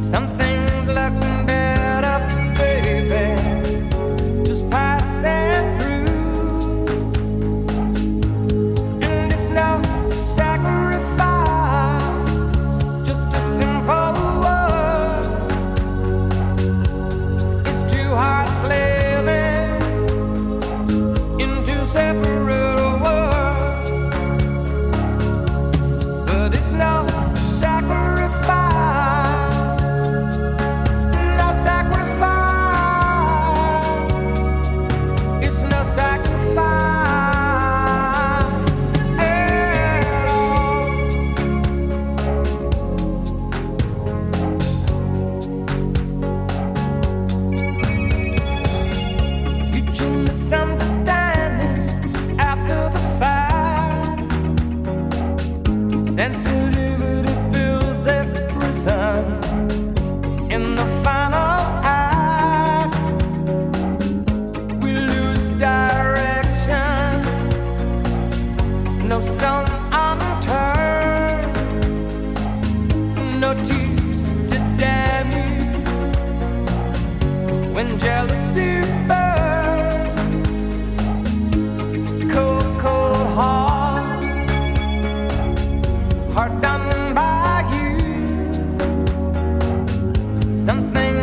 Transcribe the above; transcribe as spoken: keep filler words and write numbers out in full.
Something's looking better, baby. Just passing through, and it's no sacrifice, just a simple word. It's two hearts living in two separate worlds, but it's no sacrifice. Sensitivity builds every sun. In the final act, we lose direction. No stone unturned, no tears to damn you. When jealousy burns, cold, cold heart, heart done by you. Something